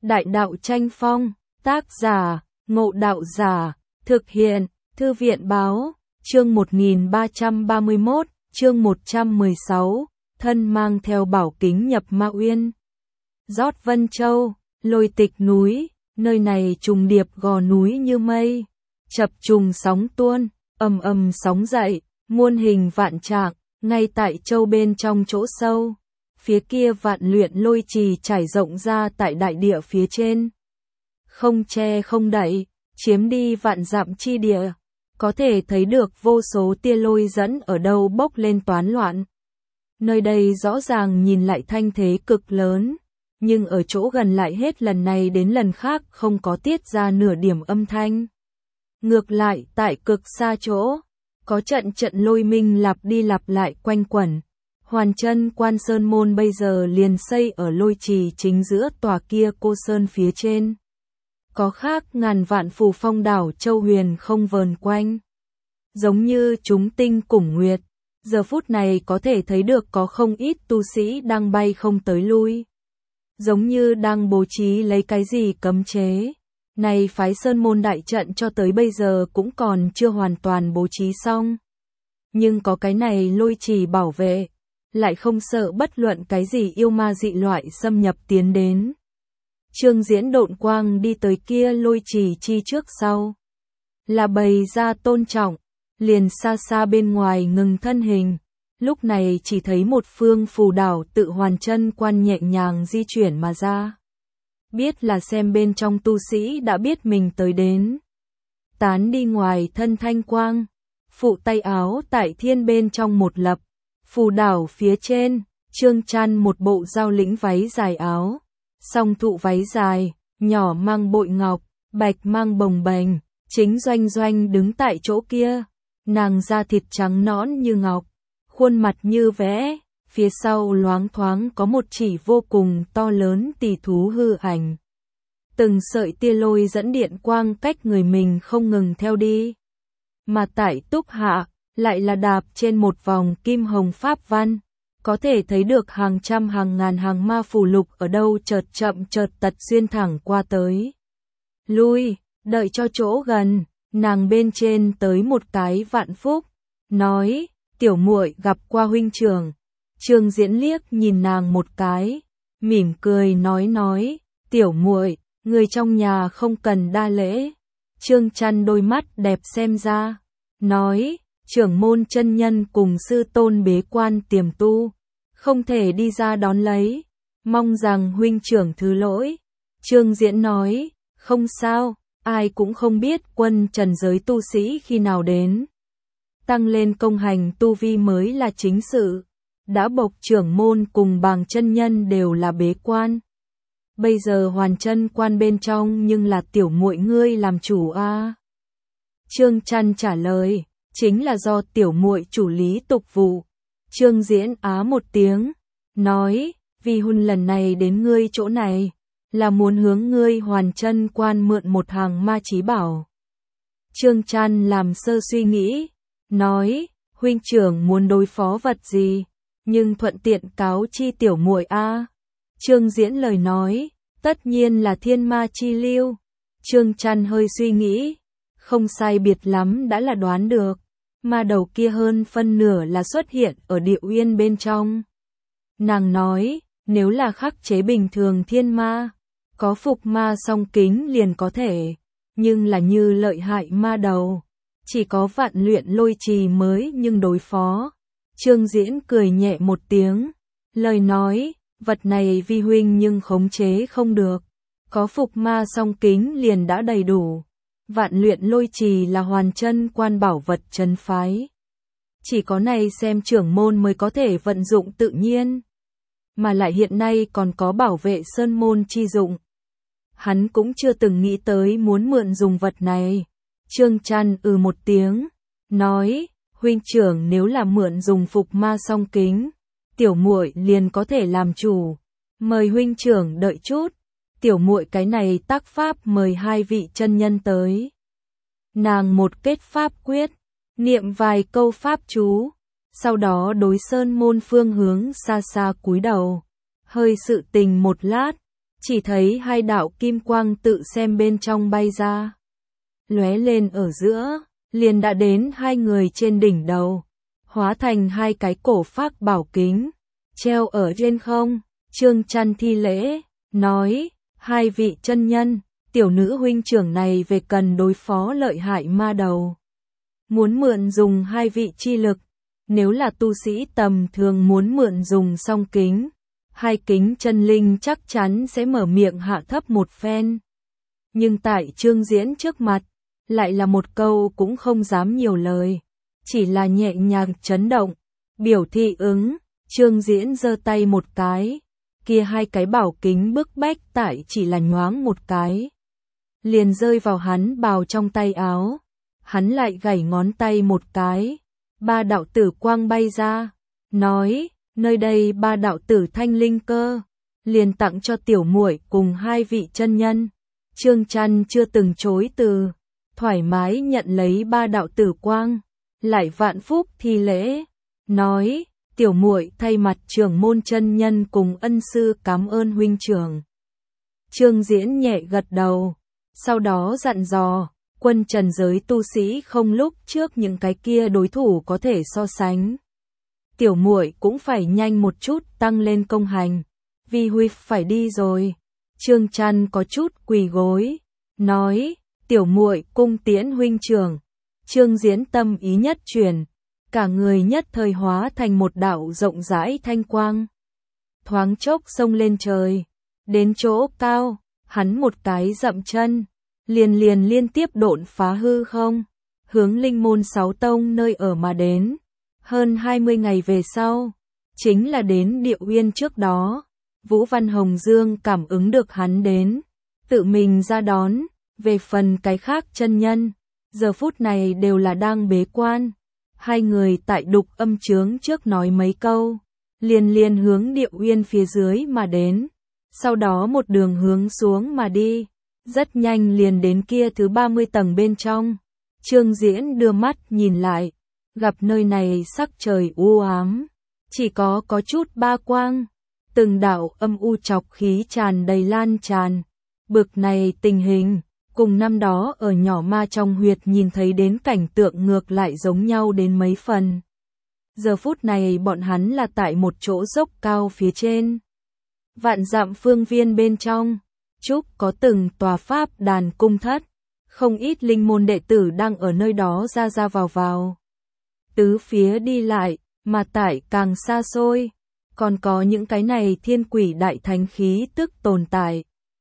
Đại đạo tranh phong, tác giả, Ngộ Đạo Giả, thực hiện, Thư viện báo, chương 1331, chương 116, thân mang theo bảo kính nhập Ma Uyên. Rót Vân Châu, Lôi Tịch núi, nơi này trùng điệp gò núi như mây, chập trùng sóng tuôn, ầm ầm sóng dậy, muôn hình vạn trạng, ngay tại châu bên trong chỗ sâu. Phía kia vạn luyện lôi trì trải rộng ra tại đại địa phía trên. Không che không đậy, chiếm đi vạn dặm chi địa. Có thể thấy được vô số tia lôi dẫn ở đâu bốc lên toán loạn. Nơi đây rõ ràng nhìn lại thanh thế cực lớn, nhưng ở chỗ gần lại hết lần này đến lần khác không có tiết ra nửa điểm âm thanh. Ngược lại tại cực xa chỗ, có trận lôi minh lặp đi lặp lại quanh quẩn. Hoàn Chân Quan Sơn môn bây giờ liền xây ở lôi trì chính giữa tòa kia cô sơn phía trên. Có khác ngàn vạn phù phong đảo châu huyền không vờn quanh. Giống như chúng tinh cùng nguyệt, giờ phút này có thể thấy được có không ít tu sĩ đang bay không tới lui. Giống như đang bố trí lấy cái gì cấm chế. Này phái sơn môn đại trận cho tới bây giờ cũng còn chưa hoàn toàn bố trí xong. Nhưng có cái này lôi trì bảo vệ, lại không sợ bất luận cái gì yêu ma dị loại xâm nhập tiến đến. Trương Diễn độn quang đi tới kia lôi trì chi trước sau, là bày ra tôn trọng, liền xa xa bên ngoài ngừng thân hình. Lúc này chỉ thấy một phương phù đảo tự Hoàn Chân Quan nhẹ nhàng di chuyển mà ra. Biết là xem bên trong tu sĩ đã biết mình tới đến. Tán đi ngoài thân thanh quang, phụ tay áo tại thiên bên trong một lập. Phù đảo phía trên, Trương Trăn một bộ giao lĩnh váy dài áo, song thụ váy dài, nhỏ mang bội ngọc, bạch mang bồng bềnh, chính Doanh Doanh đứng tại chỗ kia, nàng da thịt trắng nõn như ngọc, khuôn mặt như vẽ, phía sau loáng thoáng có một chỉ vô cùng to lớn tỳ thú hư ảnh. Từng sợi tia lôi dẫn điện quang cách người mình không ngừng theo đi. Mà tại túc hạ, lại là đạp trên một vòng kim hồng pháp văn, có thể thấy được hàng trăm hàng ngàn hàng ma phù lục ở đâu chợt chậm chợt tật xuyên thẳng qua tới. Lui, đợi cho chỗ gần, nàng bên trên tới một cái vạn phúc, nói, tiểu muội gặp qua huynh trưởng. Trương Diễn liếc nhìn nàng một cái, mỉm cười nói, tiểu muội, người trong nhà không cần đa lễ. Trương Trăn đôi mắt đẹp xem ra, nói, trưởng môn chân nhân cùng sư tôn bế quan tiềm tu, không thể đi ra đón lấy, mong rằng huynh trưởng thứ lỗi. Trương Diễn nói, không sao, ai cũng không biết quân trần giới tu sĩ khi nào đến. Tăng lên công hành tu vi mới là chính sự, đã bộc trưởng môn cùng Bàng chân nhân đều là bế quan. Bây giờ Hoàn Chân Quan bên trong nhưng là tiểu muội ngươi làm chủ a. Trương Trăn trả lời, chính là do tiểu muội chủ lý tục vụ. Trương Diễn á một tiếng, nói, vì hun lần này đến ngươi chỗ này, là muốn hướng ngươi Hoàn Chân Quan mượn một hàng ma chí bảo. Trương Trăn làm sơ suy nghĩ, nói, huynh trưởng muốn đối phó vật gì, nhưng thuận tiện cáo chi tiểu muội a. Trương Diễn lời nói, tất nhiên là thiên ma chi lưu. Trương Trăn hơi suy nghĩ, không sai biệt lắm đã là đoán được. Ma đầu kia hơn phân nửa là xuất hiện ở địa uyên bên trong. Nàng nói, nếu là khắc chế bình thường thiên ma, có phục ma song kính liền có thể, nhưng là như lợi hại ma đầu, chỉ có vạn luyện lôi trì mới nhưng đối phó. Trương Diễn cười nhẹ một tiếng, lời nói, vật này vi huynh nhưng khống chế không được, có phục ma song kính liền đã đầy đủ. Vạn luyện lôi trì là Hoàn Chân Quan bảo vật trấn phái. Chỉ có này xem trưởng môn mới có thể vận dụng tự nhiên. Mà lại hiện nay còn có bảo vệ sơn môn chi dụng. Hắn cũng chưa từng nghĩ tới muốn mượn dùng vật này. Trương Trăn một tiếng, nói, huynh trưởng nếu là mượn dùng phục ma song kính, tiểu muội liền có thể làm chủ. Mời huynh trưởng đợi chút. Tiểu muội cái này tác pháp mời hai vị chân nhân tới. Nàng một kết pháp quyết, niệm vài câu pháp chú, sau đó đối sơn môn phương hướng xa xa cúi đầu, hơi sự tình một lát, chỉ thấy hai đạo kim quang tự xem bên trong bay ra. Lóe lên ở giữa, liền đã đến hai người trên đỉnh đầu, hóa thành hai cái cổ phác bảo kính, treo ở trên không. Trương Chăn thi lễ, nói, hai vị chân nhân, tiểu nữ huynh trưởng này về cần đối phó lợi hại ma đầu. Muốn mượn dùng hai vị chi lực, nếu là tu sĩ tầm thường muốn mượn dùng song kính, hai kính chân linh chắc chắn sẽ mở miệng hạ thấp một phen. Nhưng tại Trương Diễn trước mặt, lại là một câu cũng không dám nhiều lời, chỉ là nhẹ nhàng chấn động, biểu thị ứng. Trương Diễn giơ tay một cái, kia hai cái bảo kính bức bách tại chỉ là nhoáng một cái, liền rơi vào hắn bào trong tay áo. Hắn lại gảy ngón tay một cái, ba đạo tử quang bay ra, nói, nơi đây ba đạo tử thanh linh cơ, liền tặng cho tiểu muội cùng hai vị chân nhân. Trương Chăn chưa từng chối từ, thoải mái nhận lấy ba đạo tử quang, lại vạn phúc thi lễ, nói, tiểu muội thay mặt trưởng môn chân nhân cùng ân sư cảm ơn huynh trưởng. Trương Diễn nhẹ gật đầu, sau đó dặn dò, quân trần giới tu sĩ không lúc trước những cái kia đối thủ có thể so sánh. Tiểu muội cũng phải nhanh một chút tăng lên công hành, vì huy phải đi rồi. Trương Chăn có chút quỳ gối, nói, tiểu muội cung tiễn huynh trưởng. Trương Diễn tâm ý nhất chuyển, cả người nhất thời hóa thành một đạo rộng rãi thanh quang. Thoáng chốc xông lên trời, đến chỗ cao, hắn một cái dậm chân, liền liên tiếp độn phá hư không, hướng linh môn 6 tông nơi ở mà đến. Hơn 20 ngày về sau, chính là đến Địa Uyên trước đó, Vũ Văn Hồng Dương cảm ứng được hắn đến, tự mình ra đón. Về phần cái khác chân nhân, giờ phút này đều là đang bế quan. Hai người tại đục âm chướng trước nói mấy câu, liền hướng Địa Uyên phía dưới mà đến, sau đó một đường hướng xuống mà đi, rất nhanh liền đến kia thứ 30 tầng bên trong. Trương Diễn đưa mắt nhìn lại, gặp nơi này sắc trời u ám, chỉ có chút ba quang, từng đạo âm u chọc khí tràn đầy lan tràn. Bực này tình hình, cùng năm đó ở nhỏ ma trong huyệt nhìn thấy đến cảnh tượng ngược lại giống nhau đến mấy phần. Giờ phút này bọn hắn là tại một chỗ dốc cao phía trên. Vạn dặm phương viên bên trong, trúc có từng tòa pháp đàn cung thất, không ít linh môn đệ tử đang ở nơi đó ra vào. Tứ phía đi lại, mà tại càng xa xôi, còn có những cái này thiên quỷ đại thánh khí tức tồn tại.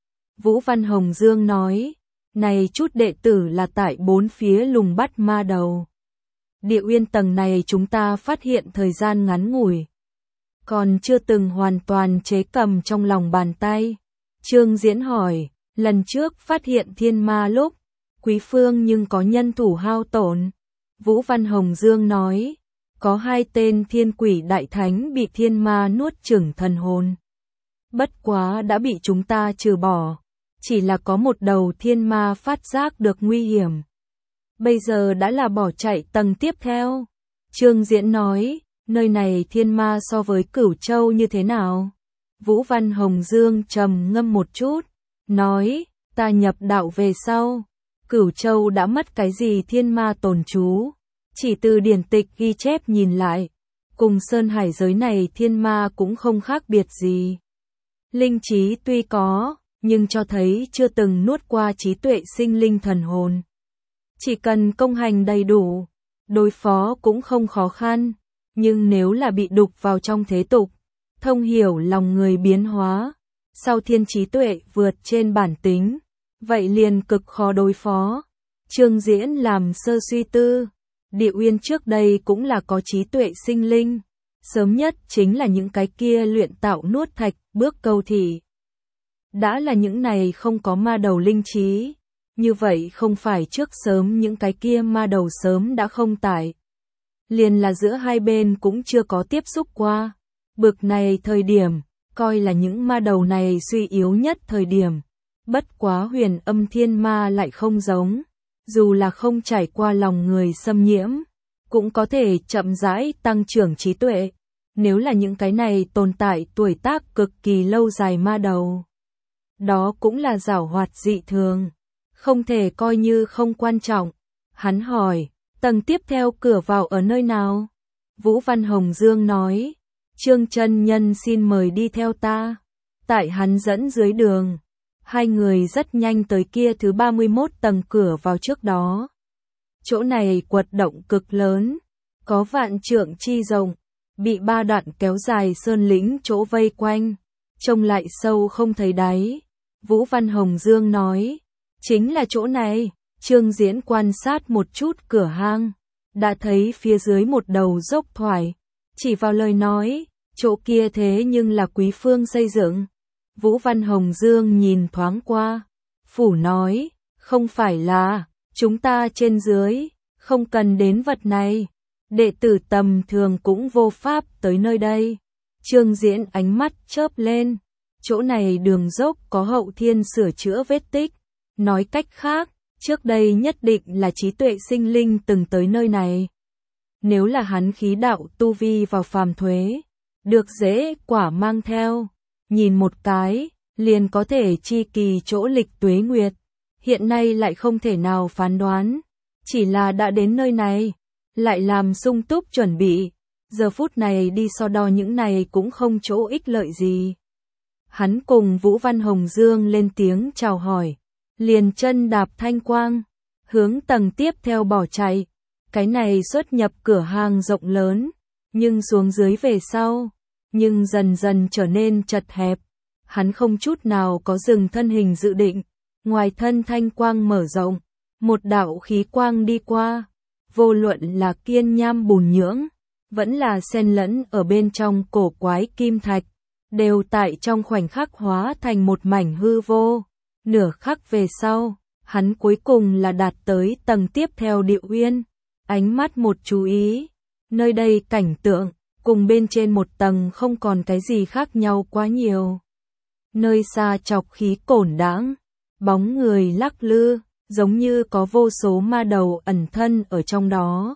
Vũ Văn Hồng Dương nói, này chút đệ tử là tại bốn phía lùng bắt ma đầu. Địa Uyên tầng này chúng ta phát hiện thời gian ngắn ngủi, còn chưa từng hoàn toàn chế cầm trong lòng bàn tay. Trương Diễn hỏi, lần trước phát hiện thiên ma lúc, quý phương nhưng có nhân thủ hao tổn. Vũ Văn Hồng Dương nói, có 2 tên thiên quỷ đại thánh bị thiên ma nuốt chửng thần hồn. Bất quá đã bị chúng ta trừ bỏ, chỉ là có một đầu thiên ma phát giác được nguy hiểm. Bây giờ đã là bỏ chạy tầng tiếp theo. Trương Diễn nói, nơi này thiên ma so với Cửu Châu như thế nào? Vũ Văn Hồng Dương trầm ngâm một chút, nói, ta nhập đạo về sau, Cửu Châu đã mất cái gì thiên ma tồn trú, chỉ từ điển tịch ghi chép nhìn lại, cùng sơn hải giới này thiên ma cũng không khác biệt gì. Linh trí tuy có, nhưng cho thấy chưa từng nuốt qua trí tuệ sinh linh thần hồn. Chỉ cần công hành đầy đủ, đối phó cũng không khó khăn, nhưng nếu là bị đục vào trong thế tục, thông hiểu lòng người biến hóa, sau thiên trí tuệ vượt trên bản tính, vậy liền cực khó đối phó. Trương Diễn làm sơ suy tư, Địa Uyên trước đây cũng là có trí tuệ sinh linh, sớm nhất chính là những cái kia luyện tạo nuốt thạch, bước câu thị. Đã là những này không có ma đầu linh trí, như vậy không phải trước sớm những cái kia ma đầu sớm đã không tại. Liền là giữa hai bên cũng chưa có tiếp xúc qua. Bực này thời điểm, coi là những ma đầu này suy yếu nhất thời điểm. Bất quá huyền âm thiên ma lại không giống, dù là không trải qua lòng người xâm nhiễm, cũng có thể chậm rãi tăng trưởng trí tuệ. Nếu là những cái này tồn tại tuổi tác cực kỳ lâu dài ma đầu, đó cũng là giảo hoạt dị thường, không thể coi như không quan trọng. Hắn hỏi, tầng tiếp theo cửa vào ở nơi nào? Vũ Văn Hồng Dương nói, Trương chân nhân xin mời đi theo ta. Tại hắn dẫn dưới đường, hai người rất nhanh tới kia thứ 31 tầng cửa vào trước đó. Chỗ này quật động cực lớn, có vạn trượng chi rộng, bị 3 đoạn kéo dài sơn lĩnh chỗ vây quanh, trông lại sâu không thấy đáy. Vũ Văn Hồng Dương nói, chính là chỗ này. Trương Diễn quan sát một chút cửa hang, đã thấy phía dưới một đầu dốc thoải, chỉ vào lời nói, chỗ kia thế nhưng là Quý Phương xây dựng. Vũ Văn Hồng Dương nhìn thoáng qua, phủ nói, không phải là, chúng ta trên dưới, không cần đến vật này, đệ tử tầm thường cũng vô pháp tới nơi đây. Trương Diễn ánh mắt chớp lên, chỗ này đường dốc có hậu thiên sửa chữa vết tích, nói cách khác, trước đây nhất định là trí tuệ sinh linh từng tới nơi này. Nếu là hắn khí đạo tu vi vào phàm thuế, được dễ quả mang theo, nhìn một cái, liền có thể chi kỳ chỗ lịch tuế nguyệt, hiện nay lại không thể nào phán đoán, chỉ là đã đến nơi này, lại làm sung túc chuẩn bị, giờ phút này đi so đo những này cũng không chỗ ích lợi gì. Hắn cùng Vũ Văn Hồng Dương lên tiếng chào hỏi, liền chân đạp thanh quang, hướng tầng tiếp theo bỏ chạy. Cái này xuất nhập cửa hàng rộng lớn, nhưng xuống dưới về sau, nhưng dần dần trở nên chật hẹp. Hắn không chút nào có dừng thân hình dự định, ngoài thân thanh quang mở rộng, một đạo khí quang đi qua, vô luận là kiên nham bùn nhưỡng, vẫn là xen lẫn ở bên trong cổ quái kim thạch, đều tại trong khoảnh khắc hóa thành một mảnh hư vô. Nửa khắc về sau, hắn cuối cùng là đạt tới tầng tiếp theo Địa Uyên. Ánh mắt một chú ý, nơi đây cảnh tượng, cùng bên trên một tầng không còn cái gì khác nhau quá nhiều. Nơi xa chọc khí cổn đãng, bóng người lắc lư, giống như có vô số ma đầu ẩn thân ở trong đó.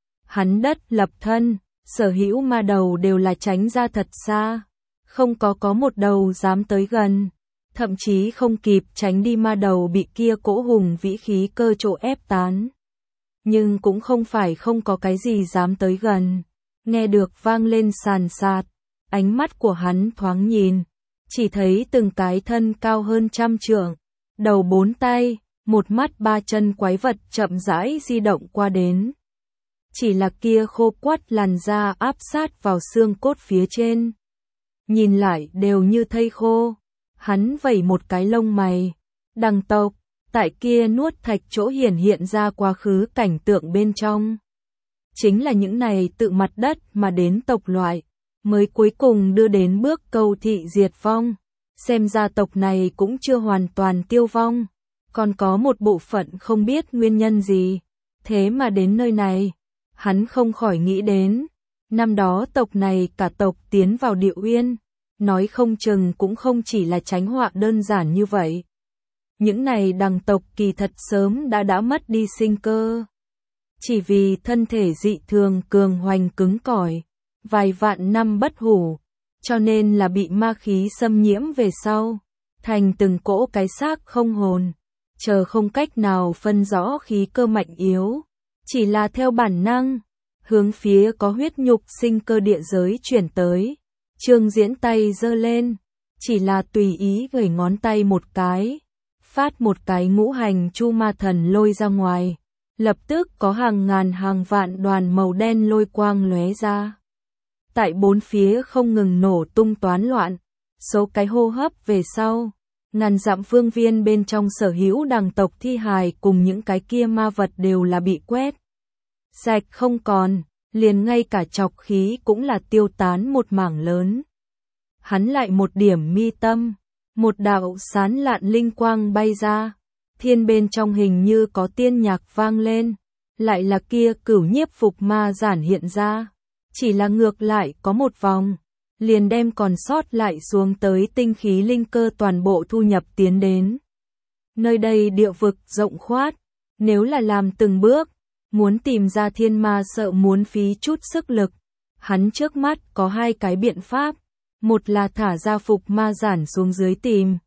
Hắn đất lập thân, sở hữu ma đầu đều là tránh ra thật xa, không có một đầu dám tới gần. Thậm chí không kịp tránh đi ma đầu bị kia cỗ hùng vĩ khí cơ chỗ ép tán. Nhưng cũng không phải không có cái gì dám tới gần. Nghe được vang lên sàn sạt, ánh mắt của hắn thoáng nhìn, chỉ thấy từng cái thân cao hơn 100 trượng, đầu 4 tay, một mắt 3 chân quái vật chậm rãi di động qua đến. Chỉ là kia khô quắt làn da áp sát vào xương cốt phía trên. Nhìn lại đều như thây khô. Hắn vẩy một cái lông mày, đằng tộc, tại kia nuốt thạch chỗ hiển hiện ra quá khứ cảnh tượng bên trong. Chính là những này tự mặt đất mà đến tộc loại, mới cuối cùng đưa đến bước câu thị diệt vong. Xem ra tộc này cũng chưa hoàn toàn tiêu vong, còn có một bộ phận không biết nguyên nhân gì. Thế mà đến nơi này, hắn không khỏi nghĩ đến, năm đó tộc này cả tộc tiến vào Địa Uyên. Nói không chừng cũng không chỉ là tránh họa đơn giản như vậy. Những này đằng tộc kỳ thật sớm đã mất đi sinh cơ. Chỉ vì thân thể dị thường cường hoành cứng cỏi, vài vạn năm bất hủ, cho nên là bị ma khí xâm nhiễm về sau, thành từng cỗ cái xác không hồn, chờ không cách nào phân rõ khí cơ mạnh yếu, chỉ là theo bản năng, hướng phía có huyết nhục sinh cơ địa giới chuyển tới. Trương Diễn tay giơ lên, chỉ là tùy ý gẩy ngón tay một cái, phát một cái ngũ hành chu ma thần lôi ra ngoài, lập tức có hàng ngàn hàng vạn đoàn màu đen lôi quang lóe ra. Tại bốn phía không ngừng nổ tung toán loạn, số cái hô hấp về sau, ngàn dặm phương viên bên trong sở hữu đằng tộc thi hài cùng những cái kia ma vật đều là bị quét sạch không còn. Liền ngay cả chọc khí cũng là tiêu tán một mảng lớn. Hắn lại một điểm mi tâm, một đạo sán lạn linh quang bay ra, thiên bên trong hình như có tiên nhạc vang lên, lại là kia cửu nhiếp phục ma giản hiện ra, chỉ là ngược lại có một vòng, liền đem còn sót lại xuống tới tinh khí linh cơ toàn bộ thu nhập tiến đến. Nơi đây địa vực rộng khoát, nếu là làm từng bước, muốn tìm ra thiên ma sợ muốn phí chút sức lực. Hắn trước mắt có hai cái biện pháp, một là thả ra phục ma giản xuống dưới tìm,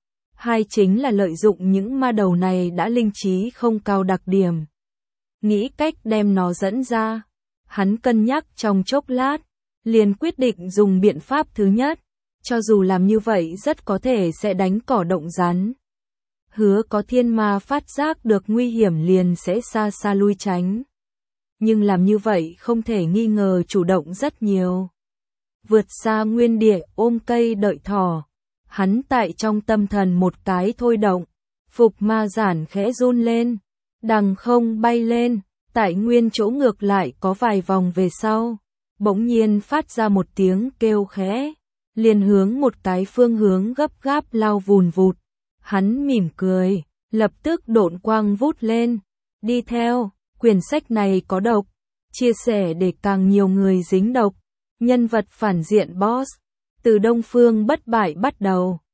Hai chính là lợi dụng những ma đầu này đã linh trí không cao đặc điểm. Nghĩ cách đem nó dẫn ra. Hắn cân nhắc trong chốc lát, liền quyết định dùng biện pháp thứ nhất, cho dù làm như vậy rất có thể sẽ đánh cỏ động rắn. Hứa có thiên ma phát giác được nguy hiểm liền sẽ xa xa lui tránh. Nhưng làm như vậy không thể nghi ngờ chủ động rất nhiều. Vượt xa nguyên địa ôm cây đợi thỏ. Hắn tại trong tâm thần một cái thôi động. Phục ma giản khẽ run lên. Đằng không bay lên. Tại nguyên chỗ ngược lại có vài vòng về sau. Bỗng nhiên phát ra một tiếng kêu khẽ. Liền hướng một cái phương hướng gấp gáp lao vùn vụt. Hắn mỉm cười. Lập tức độn quang vút lên. Đi theo. Quyển sách này có độc. Chia sẻ để càng nhiều người dính độc. Nhân vật phản diện boss. Từ Đông Phương bất bại bắt đầu.